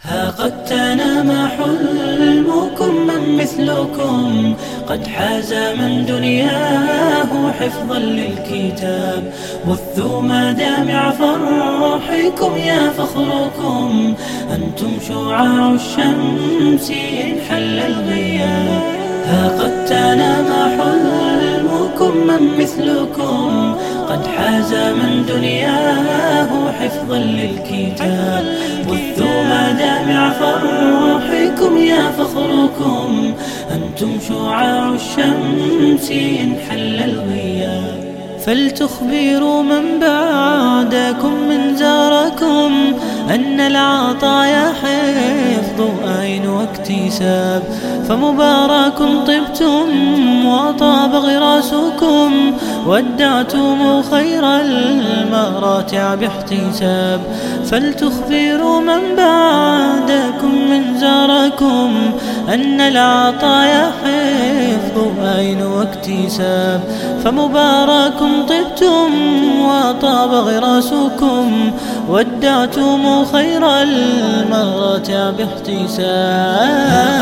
ها قد تنام حلمكم من مثلكم قد حاز من دنياه حفظا للكتاب. بثوا مدامع فرحكم يا فخركم، أنتم شعاع الشمس إن حل الغياب. ها قد تنام حلمكم من مثلكم قد حاز من دنياه حفظا للكتاب. بثوا مدامع فرحكم يا فخركم، أنتم شعاع الشمس إن حل الغياب. فلتخبروا من بعدكم من زاركم أن العطايا حفظ أين واكتساب. فمبارك طبتم وطاب غراسكم، ودعتم خير المراتع باحتساب. فلتخبروا من بعدكم من زاركم أن العطايا حفظ أين واكتساب. فمبارك طبتم وطاب غراسكم، ودعتم خير المراتع باحتساب.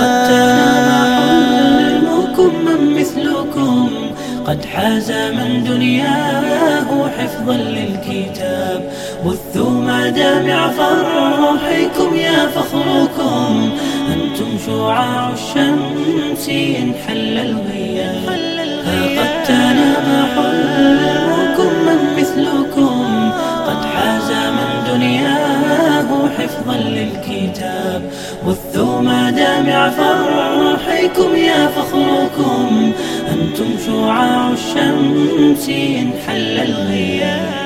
حلمكم من مثلكم قد حاز من دنياه حفظا للكتاب. بثوا مدامع فرحكم يا فخركم، أنتم شعاع الشمس إن حل الغياب. قد تنام حلمكم من مثلكم قد حاز من دنياه حفظا للكتاب. بثوا مدامع فرحكم يا فخركم، أنتم شعاع الشمس إن حل الغياب.